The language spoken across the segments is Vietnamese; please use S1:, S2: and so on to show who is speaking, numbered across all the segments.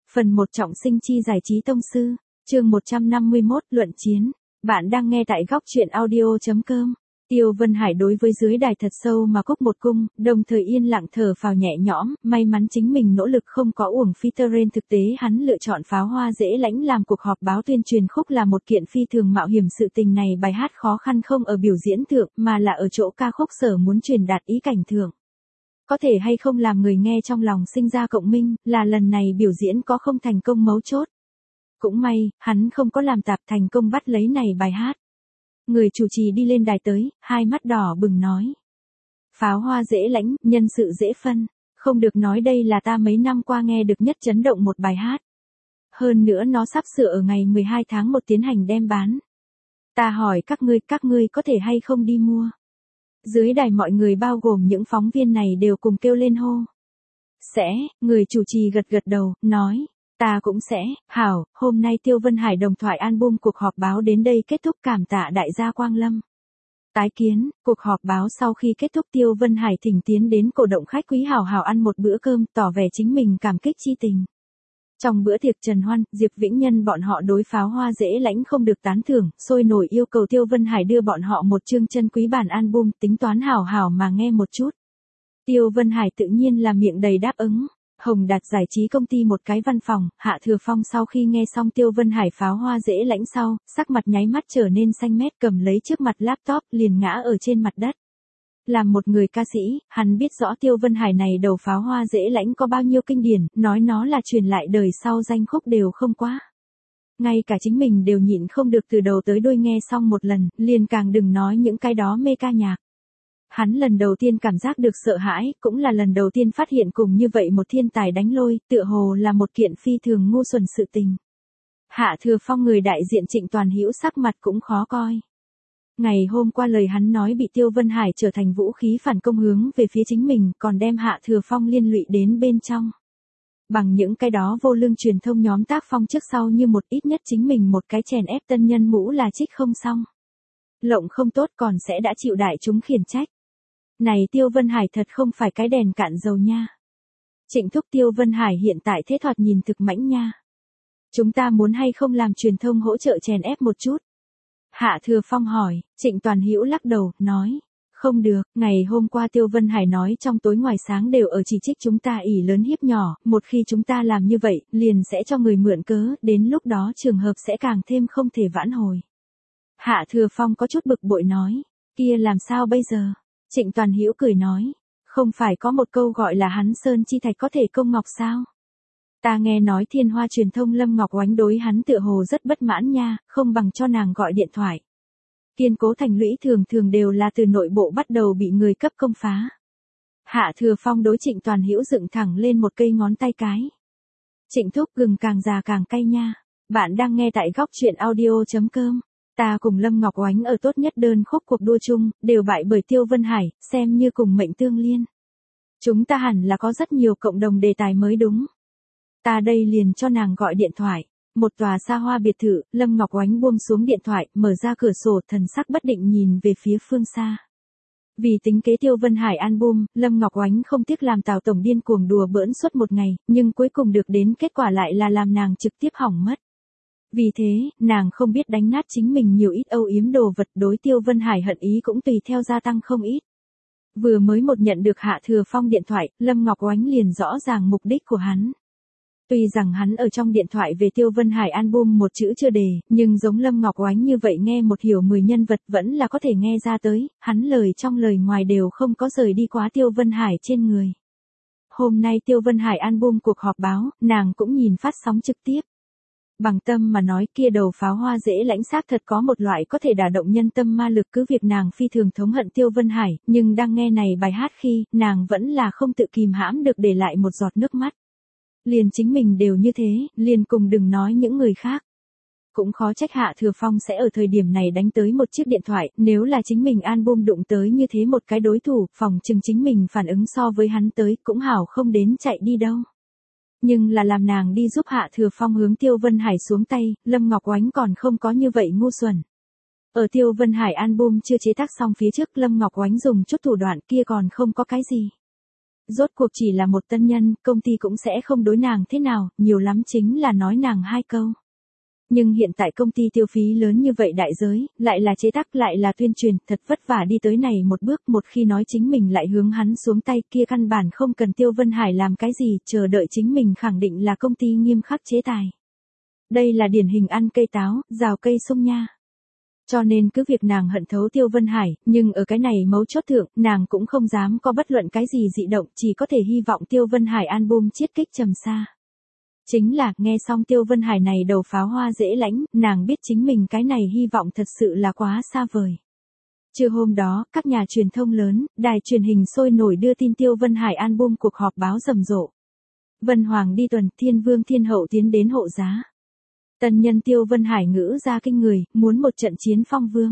S1: Phần 1 trọng sinh chi giải trí tông sư, chương 151 luận chiến. Bạn đang nghe tại góc truyện audio.com. Tiêu Vân Hải đối với dưới đài thật sâu mà cúc một cung, đồng thời yên lặng thở phào nhẹ nhõm, may mắn chính mình nỗ lực không có uổng phí. Trên thực tế hắn lựa chọn Pháo Hoa Dễ Lãnh làm cuộc họp báo tuyên truyền khúc là một kiện phi thường mạo hiểm. Sự tình này bài hát khó khăn không ở biểu diễn thượng mà là ở chỗ ca khúc sở muốn truyền đạt ý cảnh thượng. Có thể hay không làm người nghe trong lòng sinh ra cộng minh, là lần này biểu diễn có không thành công mấu chốt. Cũng may, hắn không có làm tạp, thành công bắt lấy này bài hát. Người chủ trì đi lên đài tới, hai mắt đỏ bừng nói. Pháo Hoa Dễ Lãnh, nhân sự dễ phân, không được nói đây là ta mấy năm qua nghe được nhất chấn động một bài hát. Hơn nữa nó sắp sửa ở ngày 12 tháng 1 tiến hành đem bán. Ta hỏi các ngươi có thể hay không đi mua? Dưới đài mọi người bao gồm những phóng viên này đều cùng kêu lên hô. Sẽ, người chủ trì gật gật đầu, nói, ta cũng sẽ, hảo, hôm nay Tiêu Vân Hải đồng thoại album cuộc họp báo đến đây kết thúc, cảm tạ đại gia quang lâm. Tái kiến, cuộc họp báo sau khi kết thúc Tiêu Vân Hải thỉnh tiến đến cổ động khách quý hào hào ăn một bữa cơm, tỏ vẻ chính mình cảm kích chi tình. Trong bữa tiệc Trần Hoan, Diệp Vĩnh Nhân bọn họ đối Pháo Hoa Dễ Lãnh không được tán thưởng, sôi nổi yêu cầu Tiêu Vân Hải đưa bọn họ một chương chân quý bản album, tính toán hảo hảo mà nghe một chút. Tiêu Vân Hải tự nhiên là miệng đầy đáp ứng. Hồng Đạt giải trí công ty một cái văn phòng, Hạ Thừa Phong sau khi nghe xong Tiêu Vân Hải Pháo Hoa Dễ Lãnh sau, sắc mặt nháy mắt trở nên xanh mét, cầm lấy trước mặt laptop liền ngã ở trên mặt đất. Làm một người ca sĩ, hắn biết rõ Tiêu Vân Hải này đầu Pháo Hoa Dễ Lãnh có bao nhiêu kinh điển, nói nó là truyền lại đời sau danh khúc đều không quá. Ngay cả chính mình đều nhịn không được từ đầu tới đuôi nghe xong một lần, liền càng đừng nói những cái đó mê ca nhạc. Hắn lần đầu tiên cảm giác được sợ hãi, cũng là lần đầu tiên phát hiện cùng như vậy một thiên tài đánh lôi, tựa hồ là một kiện phi thường ngu xuẩn sự tình. Hạ Thừa Phong người đại diện Trịnh Toàn Hữu sắc mặt cũng khó coi. Ngày hôm qua lời hắn nói bị Tiêu Vân Hải trở thành vũ khí phản công hướng về phía chính mình, còn đem Hạ Thừa Phong liên lụy đến bên trong. Bằng những cái đó vô lương truyền thông nhóm tác phong trước sau như một, ít nhất chính mình một cái chèn ép tân nhân mũ là trích không xong. Lộng không tốt còn sẽ đã chịu đại chúng khiển trách. Này Tiêu Vân Hải thật không phải cái đèn cạn dầu nha. Trịnh thúc, Tiêu Vân Hải hiện tại thế thoạt nhìn thực mãnh nha. Chúng ta muốn hay không làm truyền thông hỗ trợ chèn ép một chút? Hạ Thừa Phong hỏi, Trịnh Toàn Hữu lắc đầu, nói, không được, ngày hôm qua Tiêu Vân Hải nói trong tối ngoài sáng đều ở chỉ trích chúng ta ỷ lớn hiếp nhỏ, một khi chúng ta làm như vậy, liền sẽ cho người mượn cớ, đến lúc đó trường hợp sẽ càng thêm không thể vãn hồi. Hạ Thừa Phong có chút bực bội nói, kia làm sao bây giờ? Trịnh Toàn Hữu cười nói, không phải có một câu gọi là hắn sơn chi thạch có thể công ngọc sao? Ta nghe nói Thiên Hoa truyền thông Lâm Ngọc Oánh đối hắn tựa hồ rất bất mãn nha, không bằng cho nàng gọi điện thoại. Kiên cố thành lũy thường thường đều là từ nội bộ bắt đầu bị người cấp công phá. Hạ Thừa Phong đối Trịnh Toàn Hữu dựng thẳng lên một cây ngón tay cái. Trịnh thúc, gừng càng già càng cay nha. Bạn đang nghe tại góc truyện audio.com. Ta cùng Lâm Ngọc Oánh ở tốt nhất đơn khúc cuộc đua chung, đều bại bởi Tiêu Vân Hải, xem như cùng mệnh tương liên. Chúng ta hẳn là có rất nhiều cộng đồng đề tài mới đúng. Ta đây liền cho nàng gọi điện thoại. Một tòa xa hoa biệt thự, Lâm Ngọc Oánh buông xuống điện thoại, mở ra cửa sổ, thần sắc bất định nhìn về phía phương xa. Vì tính kế Tiêu Vân Hải album, Lâm Ngọc Oánh không tiếc làm Tào tổng điên cuồng đùa bỡn suốt một ngày, nhưng cuối cùng được đến kết quả lại là làm nàng trực tiếp hỏng mất. Vì thế, nàng không biết đánh nát chính mình nhiều ít âu yếm đồ vật, đối Tiêu Vân Hải hận ý cũng tùy theo gia tăng không ít. Vừa mới một nhận được Hạ Thừa Phong điện thoại, Lâm Ngọc Oánh liền rõ ràng mục đích của hắn. Tuy rằng hắn ở trong điện thoại về Tiêu Vân Hải album một chữ chưa đề, nhưng giống Lâm Ngọc Oánh như vậy nghe một hiểu 10 nhân vật vẫn là có thể nghe ra tới, hắn lời trong lời ngoài đều không có rời đi quá Tiêu Vân Hải trên người. Hôm nay Tiêu Vân Hải album cuộc họp báo, nàng cũng nhìn phát sóng trực tiếp. Bằng tâm mà nói, kia đầu Pháo Hoa Dễ Lãnh xác thật có một loại có thể đả động nhân tâm ma lực, cứ việc nàng phi thường thống hận Tiêu Vân Hải, nhưng đang nghe này bài hát khi, nàng vẫn là không tự kìm hãm được để lại một giọt nước mắt. Liền chính mình đều như thế, liền cùng đừng nói những người khác. Cũng khó trách Hạ Thừa Phong sẽ ở thời điểm này đánh tới một chiếc điện thoại, nếu là chính mình album đụng tới như thế một cái đối thủ, phòng chừng chính mình phản ứng so với hắn tới, cũng hảo không đến chạy đi đâu. Nhưng là làm nàng đi giúp Hạ Thừa Phong hướng Tiêu Vân Hải xuống tay, Lâm Ngọc Oánh còn không có như vậy ngu xuẩn. Ở Tiêu Vân Hải album chưa chế tác xong phía trước, Lâm Ngọc Oánh dùng chút thủ đoạn kia còn không có cái gì. Rốt cuộc chỉ là một tân nhân, công ty cũng sẽ không đối nàng thế nào, nhiều lắm chính là nói nàng 2 câu. Nhưng hiện tại công ty tiêu phí lớn như vậy đại giới, lại là chế tác lại là tuyên truyền, thật vất vả đi tới này một bước, một khi nói chính mình lại hướng hắn xuống tay kia căn bản không cần Tiêu Vân Hải làm cái gì, chờ đợi chính mình khẳng định là công ty nghiêm khắc chế tài. Đây là điển hình ăn cây táo, rào cây sung nha. Cho nên cứ việc nàng hận thấu Tiêu Vân Hải, nhưng ở cái này mấu chốt thượng, nàng cũng không dám có bất luận cái gì dị động, chỉ có thể hy vọng Tiêu Vân Hải album chiết kích trầm xa. Chính là, nghe xong Tiêu Vân Hải này đầu pháo hoa dễ lãnh, nàng biết chính mình cái này hy vọng thật sự là quá xa vời. Trưa hôm đó, các nhà truyền thông lớn, đài truyền hình sôi nổi đưa tin Tiêu Vân Hải album cuộc họp báo rầm rộ. Vân Hoàng đi tuần, Thiên Vương Thiên Hậu tiến đến hộ giá. Tân nhân Tiêu Vân Hải ngữ ra kinh người, muốn một trận chiến phong vương.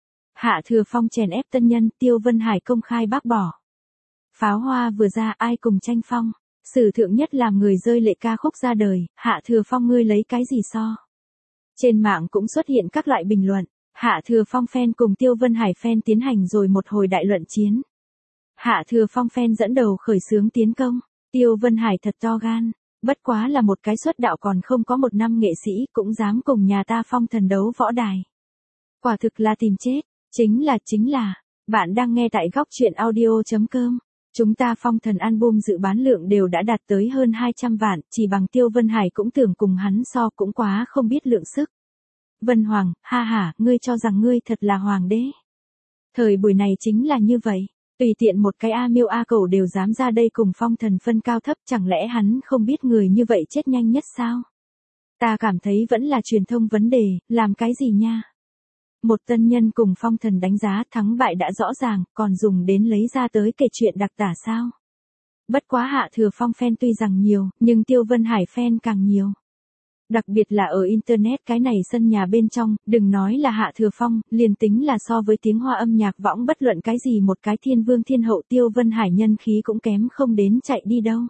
S1: Hạ Thừa Phong chèn ép tân nhân, Tiêu Vân Hải công khai bác bỏ. Pháo hoa vừa ra ai cùng tranh phong. Sử thượng nhất làm người rơi lệ ca khúc ra đời, Hạ Thừa Phong ngươi lấy cái gì so. Trên mạng cũng xuất hiện các loại bình luận, Hạ Thừa Phong fan cùng Tiêu Vân Hải fan tiến hành rồi một hồi đại luận chiến. Hạ Thừa Phong fan dẫn đầu khởi xướng tiến công, Tiêu Vân Hải thật to gan, bất quá là một cái xuất đạo còn không có 1 năm nghệ sĩ cũng dám cùng nhà ta phong thần đấu võ đài. Quả thực là tìm chết, chính là, bạn đang nghe tại góc truyện audio.com. Chúng ta phong thần album dự bán lượng đều đã đạt tới hơn 200 vạn, chỉ bằng Tiêu Vân Hải cũng tưởng cùng hắn so cũng quá không biết lượng sức. Vân Hoàng, ha ha, ngươi cho rằng ngươi thật là hoàng đế. Thời buổi này chính là như vậy, tùy tiện một cái A Miêu A Cẩu đều dám ra đây cùng phong thần phân cao thấp, chẳng lẽ hắn không biết người như vậy chết nhanh nhất sao? Ta cảm thấy vẫn là truyền thông vấn đề, làm cái gì nha? Một tân nhân cùng phong thần đánh giá thắng bại đã rõ ràng, còn dùng đến lấy ra tới kể chuyện đặc tả sao? Bất quá Hạ Thừa Phong fan tuy rằng nhiều, nhưng Tiêu Vân Hải fan càng nhiều. Đặc biệt là ở Internet cái này sân nhà bên trong, đừng nói là Hạ Thừa Phong, liền tính là so với tiếng hoa âm nhạc võng bất luận cái gì một cái Thiên Vương Thiên Hậu Tiêu Vân Hải nhân khí cũng kém không đến chạy đi đâu.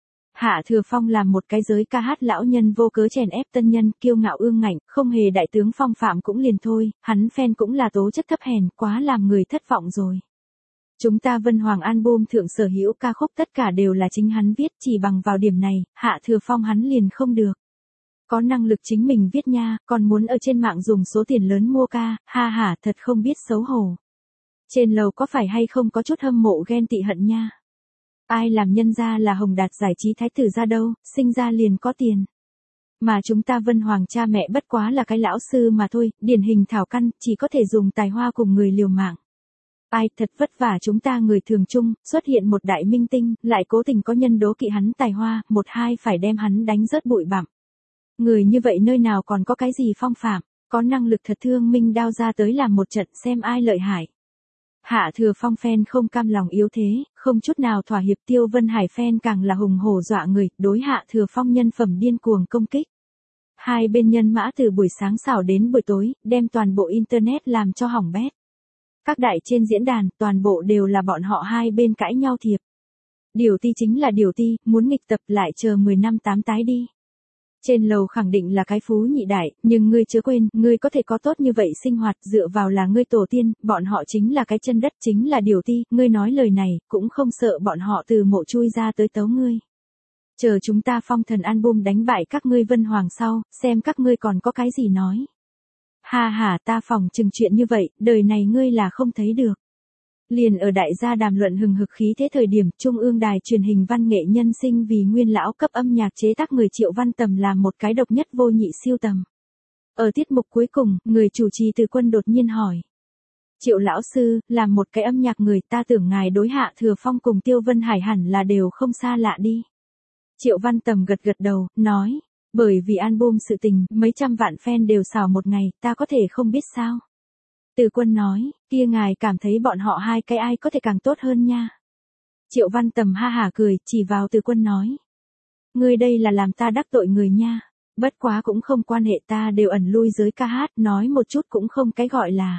S1: Hạ Thừa Phong làm một cái giới ca hát lão nhân vô cớ chèn ép tân nhân, kiêu ngạo ương ngạnh, không hề đại tướng phong phạm cũng liền thôi, hắn fan cũng là tố chất thấp hèn, quá làm người thất vọng rồi. Chúng ta Vân Hoàng album thượng sở hữu ca khúc tất cả đều là chính hắn viết, chỉ bằng vào điểm này, Hạ Thừa Phong hắn liền không được. Có năng lực chính mình viết nha, còn muốn ở trên mạng dùng số tiền lớn mua ca, ha ha, thật không biết xấu hổ. Trên lầu có phải hay không có chút hâm mộ ghen tị hận nha. Ai làm nhân ra là Hồng Đạt giải trí thái tử ra đâu, sinh ra liền có tiền. Mà chúng ta Vân Hoàng cha mẹ bất quá là cái lão sư mà thôi, điển hình thảo căn, chỉ có thể dùng tài hoa cùng người liều mạng. Ai thật vất vả chúng ta người thường chung, xuất hiện một đại minh tinh, lại cố tình có nhân đố kỵ hắn tài hoa, một hai phải đem hắn đánh rớt bụi bặm. Người như vậy nơi nào còn có cái gì phong phạm, có năng lực thật thương minh đao ra tới làm một trận xem ai lợi hại. Hạ Thừa Phong fan không cam lòng yếu thế, không chút nào thỏa hiệp, Tiêu Vân Hải fan càng là hùng hổ dọa người, đối Hạ Thừa Phong nhân phẩm điên cuồng công kích. Hai bên nhân mã từ buổi sáng xảo đến buổi tối, đem toàn bộ internet làm cho hỏng bét. Các đại trên diễn đàn, toàn bộ đều là bọn họ hai bên cãi nhau thiệp. Điều ti chính là điều ti, muốn nghịch tập lại chờ 10 năm 8 tái đi. Trên lầu khẳng định là cái phú nhị đại, nhưng ngươi chớ quên, ngươi có thể có tốt như vậy sinh hoạt dựa vào là ngươi tổ tiên, bọn họ chính là cái chân đất, chính là điều ti, ngươi nói lời này, cũng không sợ bọn họ từ mộ chui ra tới tấu ngươi. Chờ chúng ta phong thần album đánh bại các ngươi Vân Hoàng sau, xem các ngươi còn có cái gì nói. Ha ha, ta phòng chừng chuyện như vậy, đời này ngươi là không thấy được. Liền ở đại gia đàm luận hừng hực khí thế thời điểm, Trung ương đài truyền hình văn nghệ nhân sinh vì nguyên lão cấp âm nhạc chế tác người Triệu Văn Tầm làm một cái độc nhất vô nhị siêu tầm. Ở tiết mục cuối cùng, người chủ trì Từ Quân đột nhiên hỏi. Triệu lão sư, làm một cái âm nhạc người, ta tưởng ngài đối Hạ Thừa Phong cùng Tiêu Vân Hải hẳn là đều không xa lạ đi. Triệu Văn Tầm gật gật đầu, nói, bởi vì album sự tình, mấy trăm vạn fan đều xào một ngày, ta có thể không biết sao. Từ Quân nói, kia ngài cảm thấy bọn họ hai cái ai có thể càng tốt hơn nha. Triệu Văn Tầm ha hả cười, chỉ vào Từ Quân nói. Ngươi đây là làm ta đắc tội người nha, bất quá cũng không quan hệ, ta đều ẩn lui giới ca hát, nói một chút cũng không cái gọi là.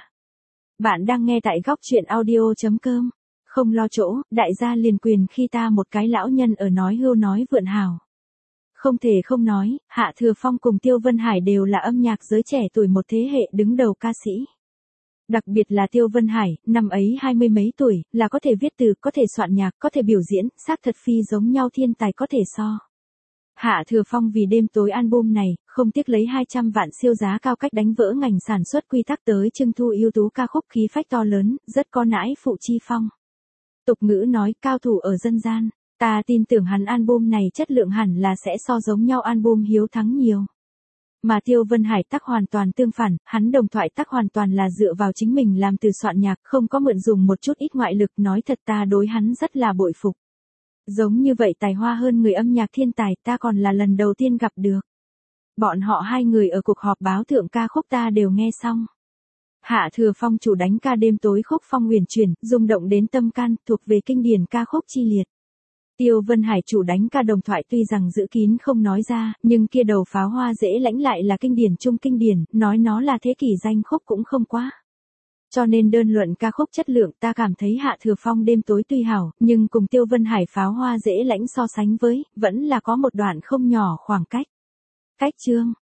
S1: Bạn đang nghe tại góc truyện audio.com, không lo chỗ, đại gia liền quyền khi ta một cái lão nhân ở nói hưu nói vượn hào. Không thể không nói, Hạ Thừa Phong cùng Tiêu Vân Hải đều là âm nhạc giới trẻ tuổi một thế hệ đứng đầu ca sĩ. Đặc biệt là Tiêu Vân Hải, năm ấy 20 mấy tuổi, là có thể viết từ, có thể soạn nhạc, có thể biểu diễn, xác thật phi giống nhau thiên tài có thể so. Hạ Thừa Phong vì đêm tối album này, không tiếc lấy 200 vạn siêu giá cao cách đánh vỡ ngành sản xuất quy tắc tới trưng thu ưu tú ca khúc khí phách to lớn, rất có nãi phụ chi phong. Tục ngữ nói cao thủ ở dân gian, ta tin tưởng hắn album này chất lượng hẳn là sẽ so giống nhau album hiếu thắng nhiều. Mà Tiêu Vân Hải tắc hoàn toàn tương phản, hắn đồng thoại tắc hoàn toàn là dựa vào chính mình làm từ soạn nhạc, không có mượn dùng một chút ít ngoại lực, nói thật ta đối hắn rất là bội phục. Giống như vậy tài hoa hơn người âm nhạc thiên tài ta còn là lần đầu tiên gặp được. Bọn họ hai người ở cuộc họp báo thượng ca khúc ta đều nghe xong. Hạ Thừa Phong chủ đánh ca đêm tối khúc phong huyền chuyển, rung động đến tâm can, thuộc về kinh điển ca khúc chi liệt. Tiêu Vân Hải chủ đánh ca đồng thoại tuy rằng giữ kín không nói ra, nhưng kia đầu pháo hoa dễ lãnh lại là kinh điển trung kinh điển, nói nó là thế kỷ danh khúc cũng không quá. Cho nên đơn luận ca khúc chất lượng ta cảm thấy Hạ Thừa Phong đêm tối tuy hảo, nhưng cùng Tiêu Vân Hải pháo hoa dễ lãnh so sánh với, vẫn là có một đoạn không nhỏ khoảng cách. Cách chương